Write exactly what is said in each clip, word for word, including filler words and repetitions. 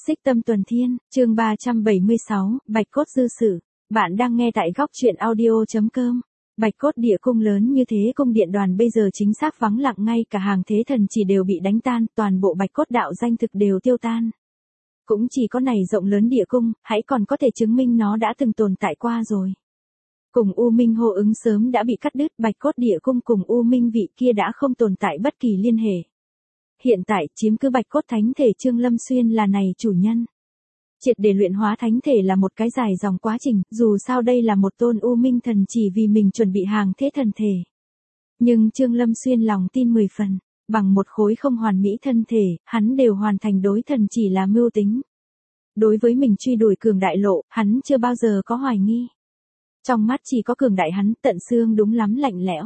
Xích Tâm Tuần Thiên, chương ba trăm bảy mươi sáu, Bạch Cốt Dư Sử. Bạn đang nghe tại góc truyện audio chấm com. Bạch Cốt địa cung lớn như thế, cung điện đoàn bây giờ chính xác vắng lặng, ngay cả hàng thế thần chỉ đều bị đánh tan, toàn bộ Bạch Cốt đạo danh thực đều tiêu tan. Cũng chỉ có này rộng lớn địa cung, hãy còn có thể chứng minh nó đã từng tồn tại qua rồi. Cùng U Minh hô ứng sớm đã bị cắt đứt, Bạch Cốt địa cung cùng U Minh vị kia đã không tồn tại bất kỳ liên hệ. Hiện tại, chiếm cứ Bạch Cốt thánh thể Trương Lâm Xuyên là này chủ nhân. Triệt để luyện hóa thánh thể là một cái dài dòng quá trình, dù sao đây là một tôn U Minh thần chỉ vì mình chuẩn bị hàng thế thần thể. Nhưng Trương Lâm Xuyên lòng tin mười phần, bằng một khối không hoàn mỹ thân thể, hắn đều hoàn thành đối thần chỉ là mưu tính. Đối với mình truy đuổi cường đại lộ, hắn chưa bao giờ có hoài nghi. Trong mắt chỉ có cường đại hắn, tận xương đúng lắm lạnh lẽo.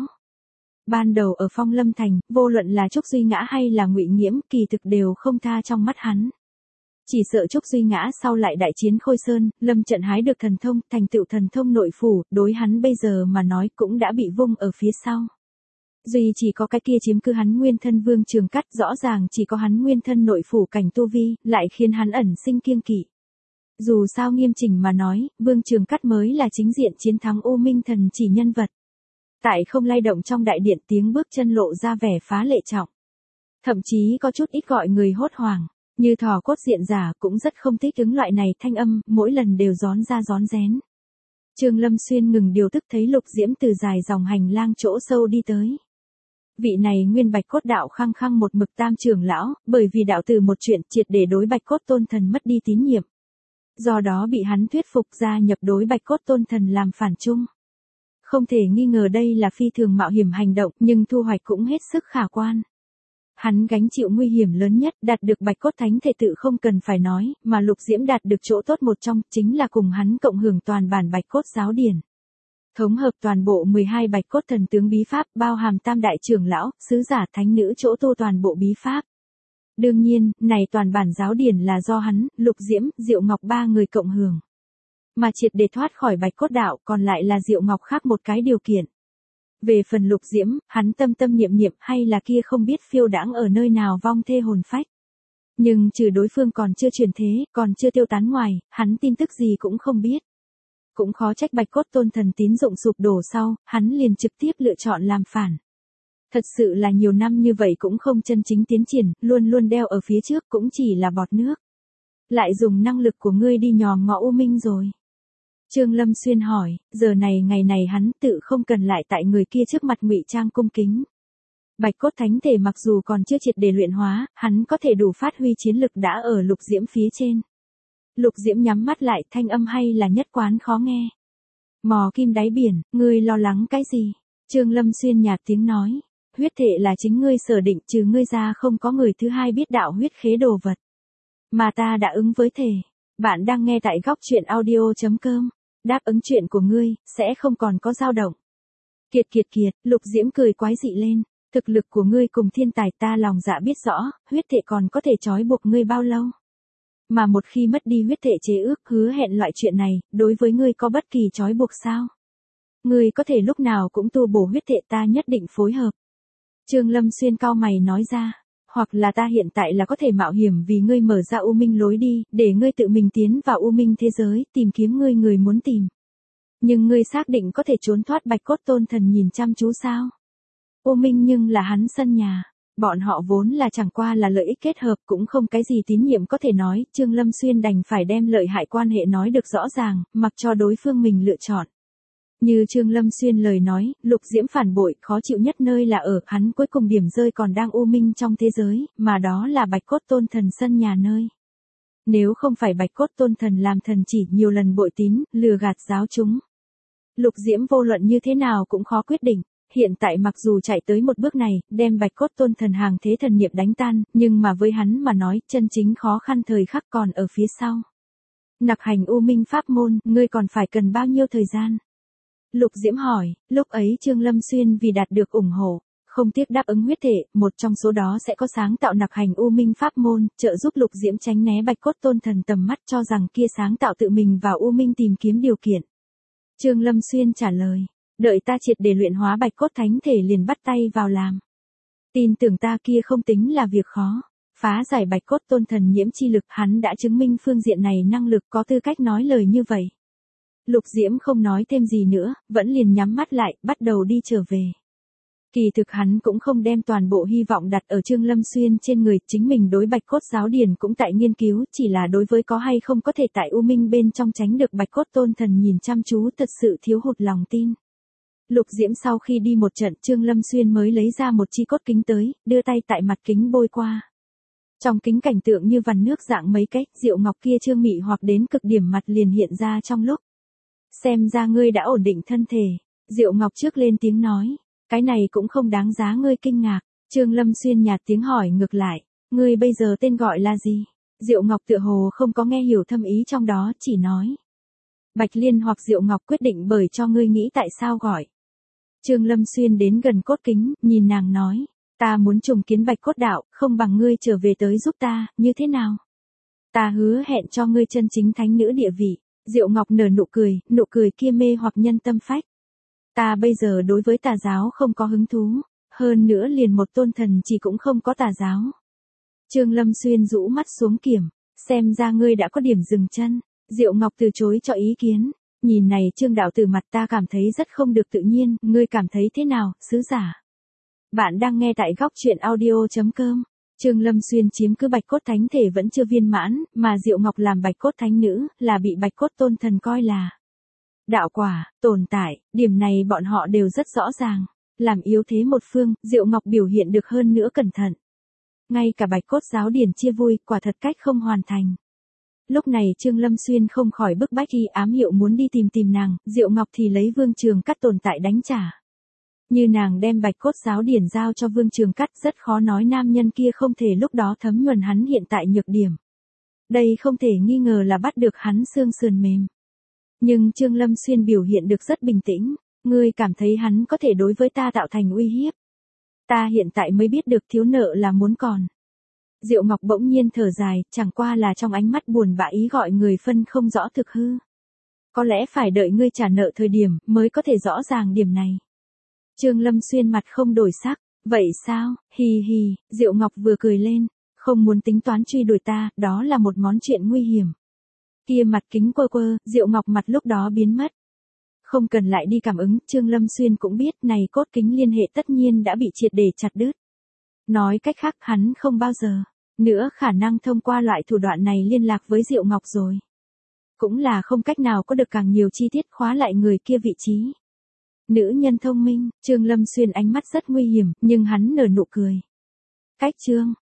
Ban đầu ở Phong Lâm Thành, vô luận là Trúc Duy Ngã hay là Ngụy Nghiễm, kỳ thực đều không tha trong mắt hắn. Chỉ sợ Trúc Duy Ngã sau lại đại chiến Khôi Sơn, lâm trận hái được thần thông, thành tựu thần thông nội phủ, đối hắn bây giờ mà nói cũng đã bị vung ở phía sau. Duy chỉ có cái kia chiếm cứ hắn nguyên thân Vương Trường Cắt, rõ ràng chỉ có hắn nguyên thân nội phủ cảnh tu vi, lại khiến hắn ẩn sinh kiêng kỵ. Dù sao nghiêm chỉnh mà nói, Vương Trường Cắt mới là chính diện chiến thắng U Minh thần chỉ nhân vật. Tại không lay động trong đại điện, tiếng bước chân lộ ra vẻ phá lệ trọng. Thậm chí có chút ít gọi người hốt hoảng, như thỏ cốt diện giả cũng rất không thích ứng loại này thanh âm, mỗi lần đều rón ra rón rén. Trương Lâm Xuyên ngừng điều tức, thấy Lục Diễm từ dài dòng hành lang chỗ sâu đi tới. Vị này nguyên Bạch Cốt đạo khăng khăng một mực tam trưởng lão, bởi vì đạo từ một chuyện triệt để đối Bạch Cốt tôn thần mất đi tín nhiệm. Do đó bị hắn thuyết phục gia nhập đối Bạch Cốt tôn thần làm phản chung. Không thể nghi ngờ đây là phi thường mạo hiểm hành động, nhưng thu hoạch cũng hết sức khả quan. Hắn gánh chịu nguy hiểm lớn nhất, đạt được Bạch Cốt thánh thể tự không cần phải nói, mà Lục Diễm đạt được chỗ tốt một trong, chính là cùng hắn cộng hưởng toàn bản Bạch Cốt giáo điển. Thống hợp toàn bộ mười hai Bạch Cốt thần tướng bí pháp, bao hàm tam đại trưởng lão, sứ giả, thánh nữ chỗ tu toàn bộ bí pháp. Đương nhiên, này toàn bản giáo điển là do hắn, Lục Diễm, Diệu Ngọc ba người cộng hưởng. Mà triệt để thoát khỏi Bạch Cốt đạo, còn lại là Diệu Ngọc khác một cái điều kiện. Về phần Lục Diễm, hắn tâm tâm niệm niệm hay là kia không biết phiêu đãng ở nơi nào vong thê hồn phách. Nhưng trừ đối phương còn chưa truyền thế, còn chưa tiêu tán ngoài, hắn tin tức gì cũng không biết. Cũng khó trách Bạch Cốt tôn thần tín dụng sụp đổ sau, hắn liền trực tiếp lựa chọn làm phản. Thật sự là nhiều năm như vậy cũng không chân chính tiến triển, luôn luôn đeo ở phía trước cũng chỉ là bọt nước. Lại dùng năng lực của ngươi đi nhòm ngó U Minh rồi. Trương Lâm Xuyên hỏi, giờ này ngày này hắn tự không cần lại tại người kia trước mặt ngụy trang cung kính. Bạch Cốt thánh thể mặc dù còn chưa triệt để luyện hóa, hắn có thể đủ phát huy chiến lực đã ở Lục Diễm phía trên. Lục Diễm nhắm mắt lại, thanh âm hay là nhất quán khó nghe. Mò kim đáy biển, ngươi lo lắng cái gì? Trương Lâm Xuyên nhạt tiếng nói, huyết thể là chính ngươi sở định, trừ ngươi ra không có người thứ hai biết đạo huyết khế đồ vật. Mà ta đã ứng với thể. Bạn đang nghe tại góc truyện audio chấm com. Đáp ứng chuyện của ngươi, sẽ không còn có dao động. Kiệt kiệt kiệt, Lục Diễm cười quái dị lên. Thực lực của ngươi cùng thiên tài ta lòng dạ biết rõ, huyết thể còn có thể trói buộc ngươi bao lâu. Mà một khi mất đi huyết thể chế ước, hứa hẹn loại chuyện này, đối với ngươi có bất kỳ trói buộc sao? Ngươi có thể lúc nào cũng tu bổ huyết thể, ta nhất định phối hợp. Trương Lâm Xuyên cau mày nói ra. Hoặc là ta hiện tại là có thể mạo hiểm vì ngươi mở ra U Minh lối đi, để ngươi tự mình tiến vào U Minh thế giới, tìm kiếm ngươi người muốn tìm. Nhưng ngươi xác định có thể trốn thoát Bạch Cốt tôn thần nhìn chăm chú sao? U Minh nhưng là hắn sân nhà. Bọn họ vốn là chẳng qua là lợi ích kết hợp, cũng không cái gì tín nhiệm có thể nói, Trương Lâm Xuyên đành phải đem lợi hại quan hệ nói được rõ ràng, mặc cho đối phương mình lựa chọn. Như Trương Lâm Xuyên lời nói, Lục Diễm phản bội, khó chịu nhất nơi là ở, hắn cuối cùng điểm rơi còn đang U Minh trong thế giới, mà đó là Bạch Cốt tôn thần sân nhà nơi. Nếu không phải Bạch Cốt tôn thần làm thần chỉ nhiều lần bội tín, lừa gạt giáo chúng. Lục Diễm vô luận như thế nào cũng khó quyết định, hiện tại mặc dù chạy tới một bước này, đem Bạch Cốt tôn thần hàng thế thần niệm đánh tan, nhưng mà với hắn mà nói, chân chính khó khăn thời khắc còn ở phía sau. Nặc hành U Minh pháp môn, ngươi còn phải cần bao nhiêu thời gian? Lục Diễm hỏi, lúc ấy Trương Lâm Xuyên vì đạt được ủng hộ, không tiếc đáp ứng huyết thể, một trong số đó sẽ có sáng tạo nặc hành U Minh pháp môn, trợ giúp Lục Diễm tránh né Bạch Cốt tôn thần tầm mắt, cho rằng kia sáng tạo tự mình vào U Minh tìm kiếm điều kiện. Trương Lâm Xuyên trả lời, đợi ta triệt để luyện hóa Bạch Cốt thánh thể liền bắt tay vào làm. Tin tưởng ta kia không tính là việc khó. phá giải bạch cốt tôn thần nhiễm chi lực, hắn đã chứng minh phương diện này năng lực, có tư cách nói lời như vậy. Lục Diễm không nói thêm gì nữa, vẫn liền nhắm mắt lại, bắt đầu đi trở về. Kỳ thực hắn cũng không đem toàn bộ hy vọng đặt ở Trương Lâm Xuyên trên người, chính mình đối bạch cốt giáo điển cũng tại nghiên cứu, chỉ là đối với có hay không có thể tại U Minh bên trong tránh được bạch cốt tôn thần nhìn chăm chú thật sự thiếu hụt lòng tin. Lục Diễm sau khi đi một trận, Trương Lâm Xuyên mới lấy ra một chi cốt kính tới, đưa tay tại mặt kính bôi qua. Trong kính cảnh tượng như vằn nước dạng mấy cách, Diệu Ngọc kia trương mị hoặc đến cực điểm mặt liền hiện ra trong lúc. Xem ra ngươi đã ổn định thân thể. Diệu Ngọc trước lên tiếng nói, cái này cũng không đáng giá ngươi kinh ngạc. Trương Lâm Xuyên nhạt tiếng hỏi ngược lại, ngươi bây giờ tên gọi là gì? Diệu Ngọc tựa hồ không có nghe hiểu thâm ý trong đó, chỉ nói. Bạch Liên hoặc Diệu Ngọc quyết định bởi cho ngươi nghĩ tại sao gọi. Trương Lâm Xuyên đến gần cốt kính, nhìn nàng nói, ta muốn trùng kiến bạch cốt đạo, không bằng ngươi trở về tới giúp ta, như thế nào? Ta hứa hẹn cho ngươi chân chính thánh nữ địa vị. Diệu Ngọc nở nụ cười, nụ cười kia mê hoặc nhân tâm phách. Ta bây giờ đối với tà giáo không có hứng thú, hơn nữa liền một tôn thần chỉ cũng không có tà giáo. Trương Lâm Xuyên rũ mắt xuống kiểm, xem ra ngươi đã có điểm dừng chân. Diệu Ngọc từ chối cho ý kiến, nhìn này Trương đạo tử mặt ta cảm thấy rất không được tự nhiên, ngươi cảm thấy thế nào, sứ giả? Bạn đang nghe tại góc truyện audio chấm com. Trương Lâm Xuyên chiếm cứ bạch cốt thánh thể vẫn chưa viên mãn, mà Diệu Ngọc làm bạch cốt thánh nữ, là bị bạch cốt tôn thần coi là đạo quả, tồn tại, điểm này bọn họ đều rất rõ ràng. Làm yếu thế một phương, Diệu Ngọc biểu hiện được hơn nữa cẩn thận. Ngay cả bạch cốt giáo điển chia vui, quả thật cách không hoàn thành. Lúc này Trương Lâm Xuyên không khỏi bức bách y ám hiệu muốn đi tìm tìm nàng, Diệu Ngọc thì lấy Vương Trường Cắt tồn tại đánh trả. Như nàng đem bạch cốt giáo điển giao cho Vương Trường Cắt, rất khó nói nam nhân kia không thể lúc đó thấm nhuần hắn hiện tại nhược điểm. Đây không thể nghi ngờ là bắt được hắn xương sườn mềm. Nhưng Trương Lâm Xuyên biểu hiện được rất bình tĩnh, ngươi cảm thấy hắn có thể đối với ta tạo thành uy hiếp. Ta hiện tại mới biết được thiếu nợ là muốn còn. Diệu Ngọc bỗng nhiên thở dài, chẳng qua là trong ánh mắt buồn bã ý gọi người phân không rõ thực hư. Có lẽ phải đợi ngươi trả nợ thời điểm mới có thể rõ ràng điểm này. Trương Lâm Xuyên mặt không đổi sắc, vậy sao, hì hì, Diệu Ngọc vừa cười lên, không muốn tính toán truy đuổi ta, đó là một món chuyện nguy hiểm. Kia mặt kính quơ quơ, Diệu Ngọc mặt lúc đó biến mất. Không cần lại đi cảm ứng, Trương Lâm Xuyên cũng biết này cốt kính liên hệ tất nhiên đã bị triệt để chặt đứt. Nói cách khác hắn không bao giờ nữa khả năng thông qua loại thủ đoạn này liên lạc với Diệu Ngọc rồi. Cũng là không cách nào có được càng nhiều chi tiết khóa lại người kia vị trí. Nữ nhân thông minh, Trương Lâm Xuyên ánh mắt rất nguy hiểm, nhưng hắn nở nụ cười. Cách Trương,